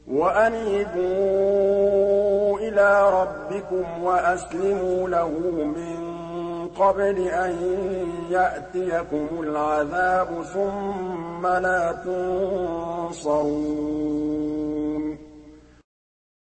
وَأَنِيبُوا إِلَىٰ رَبِّكُمْ وَأَسْلِمُوا لَهُ مِن قَبْلِ أَن يَأْتِيَكُمُ الْعَذَابُ ثُمَّ لَا تُنصَرُونَ